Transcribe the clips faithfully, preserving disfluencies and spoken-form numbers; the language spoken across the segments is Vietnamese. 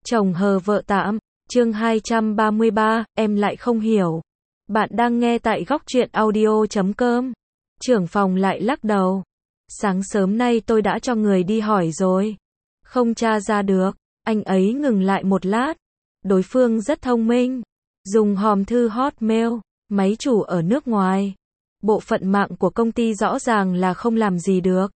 Chồng hờ vợ tạm, chương hai trăm ba mươi ba, em lại không hiểu. Bạn đang nghe tại góc truyện audio chấm com. Trưởng phòng lại lắc đầu. Sáng sớm nay tôi đã cho người đi hỏi rồi. Không tra ra được. Anh ấy ngừng lại một lát. Đối phương rất thông minh. Dùng hòm thư Hotmail, máy chủ ở nước ngoài. Bộ phận mạng của công ty rõ ràng là không làm gì được.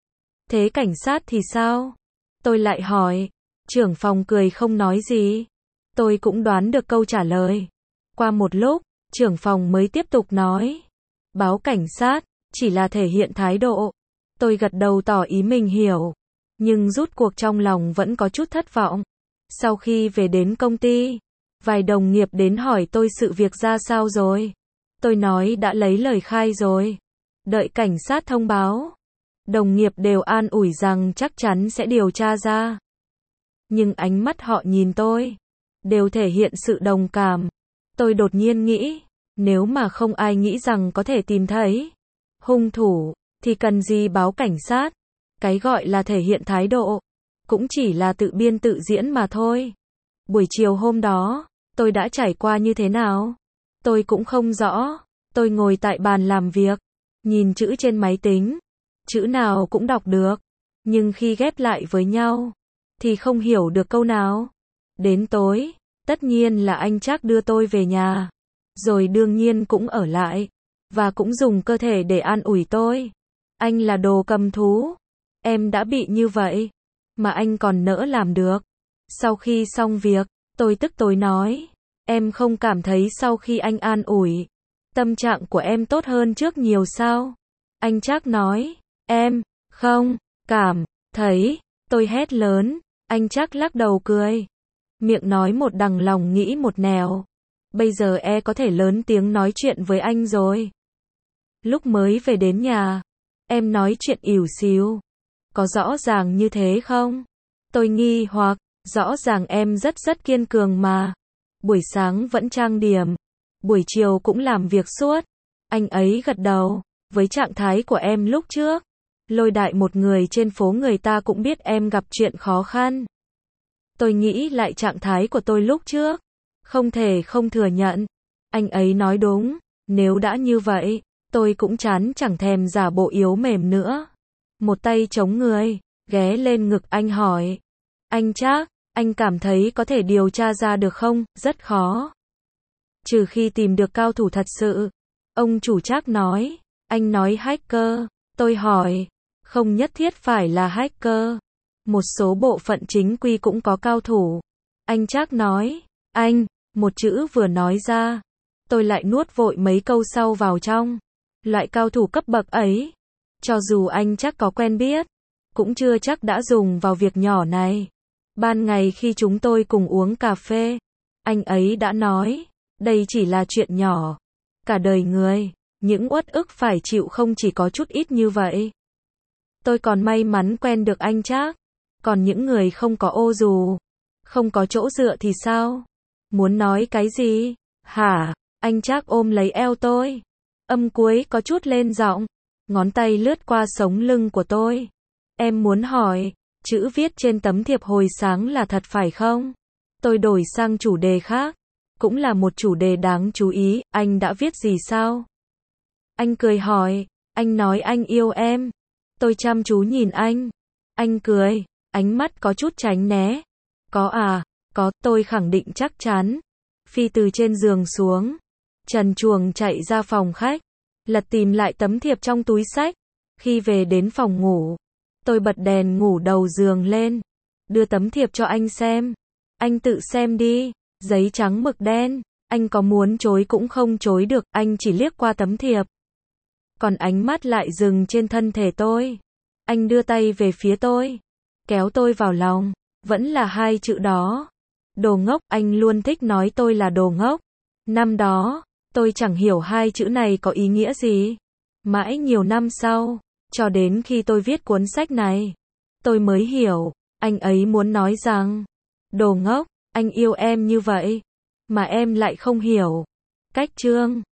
Thế cảnh sát thì sao? Tôi lại hỏi. Trưởng phòng cười không nói gì. Tôi cũng đoán được câu trả lời. Qua một lúc, trưởng phòng mới tiếp tục nói. Báo cảnh sát, chỉ là thể hiện thái độ. Tôi gật đầu tỏ ý mình hiểu. Nhưng rút cuộc trong lòng vẫn có chút thất vọng. Sau khi về đến công ty, vài đồng nghiệp đến hỏi tôi sự việc ra sao rồi. Tôi nói đã lấy lời khai rồi. Đợi cảnh sát thông báo. Đồng nghiệp đều an ủi rằng chắc chắn sẽ điều tra ra. Nhưng ánh mắt họ nhìn tôi, đều thể hiện sự đồng cảm. Tôi đột nhiên nghĩ, nếu mà không ai nghĩ rằng có thể tìm thấy hung thủ, thì cần gì báo cảnh sát. Cái gọi là thể hiện thái độ, cũng chỉ là tự biên tự diễn mà thôi. Buổi chiều hôm đó, tôi đã trải qua như thế nào? Tôi cũng không rõ. Tôi ngồi tại bàn làm việc, nhìn chữ trên máy tính. Chữ nào cũng đọc được. Nhưng khi ghép lại với nhau, thì không hiểu được câu nào. Đến tối, tất nhiên là anh Trác đưa tôi về nhà. Rồi đương nhiên cũng ở lại. Và cũng dùng cơ thể để an ủi tôi. Anh là đồ cầm thú. Em đã bị như vậy. Mà anh còn nỡ làm được. Sau khi xong việc, tôi tức tối nói. Em không cảm thấy sau khi anh an ủi, tâm trạng của em tốt hơn trước nhiều sao? Anh Trác nói. Em, không, cảm, thấy. Tôi hét lớn. Anh Trác lắc đầu cười. Miệng nói một đằng lòng nghĩ một nẻo. Bây giờ e có thể lớn tiếng nói chuyện với anh rồi. Lúc mới về đến nhà, em nói chuyện ỉu xìu. Có rõ ràng như thế không? Tôi nghi hoặc, rõ ràng em rất rất kiên cường mà. Buổi sáng vẫn trang điểm, buổi chiều cũng làm việc suốt. Anh ấy gật đầu, với trạng thái của em lúc trước, lôi đại một người trên phố người ta cũng biết em gặp chuyện khó khăn. Tôi nghĩ lại trạng thái của tôi lúc trước, không thể không thừa nhận. Anh ấy nói đúng, nếu đã như vậy, tôi cũng chán chẳng thèm giả bộ yếu mềm nữa. Một tay chống người, ghé lên ngực anh hỏi. Anh Trác, anh cảm thấy có thể điều tra ra được không? Rất khó. Trừ khi tìm được cao thủ thật sự. Ông chủ Trác nói. Anh nói hacker. Tôi hỏi. Không nhất thiết phải là hacker. Một số bộ phận chính quy cũng có cao thủ. Anh Trác nói. Anh, một chữ vừa nói ra. Tôi lại nuốt vội mấy câu sau vào trong. Loại cao thủ cấp bậc ấy, cho dù anh Trác có quen biết, cũng chưa chắc đã dùng vào việc nhỏ này. Ban ngày khi chúng tôi cùng uống cà phê, anh ấy đã nói, đây chỉ là chuyện nhỏ. Cả đời người, những uất ức phải chịu không chỉ có chút ít như vậy. Tôi còn may mắn quen được anh Trác. Còn những người không có ô dù, không có chỗ dựa thì sao? Muốn nói cái gì? Hả? Anh Trác ôm lấy eo tôi. Âm cuối có chút lên giọng. Ngón tay lướt qua sống lưng của tôi. Em muốn hỏi, chữ viết trên tấm thiệp hồi sáng là thật phải không? Tôi đổi sang chủ đề khác. Cũng là một chủ đề đáng chú ý. Anh đã viết gì sao? Anh cười hỏi. Anh nói anh yêu em. Tôi chăm chú nhìn anh. Anh cười. Ánh mắt có chút tránh né. Có à? Có, tôi khẳng định chắc chắn. Phi từ trên giường xuống. Trần truồng chạy ra phòng khách. Lật tìm lại tấm thiệp trong túi xách. Khi về đến phòng ngủ, tôi bật đèn ngủ đầu giường lên. Đưa tấm thiệp cho anh xem. Anh tự xem đi. Giấy trắng mực đen. Anh có muốn chối cũng không chối được. Anh chỉ liếc qua tấm thiệp. Còn ánh mắt lại dừng trên thân thể tôi. Anh đưa tay về phía tôi. Kéo tôi vào lòng. Vẫn là hai chữ đó. Đồ ngốc. Anh luôn thích nói tôi là đồ ngốc. Năm đó, tôi chẳng hiểu hai chữ này có ý nghĩa gì. Mãi nhiều năm sau, cho đến khi tôi viết cuốn sách này, tôi mới hiểu, anh ấy muốn nói rằng, đồ ngốc, anh yêu em như vậy, mà em lại không hiểu. Cách chương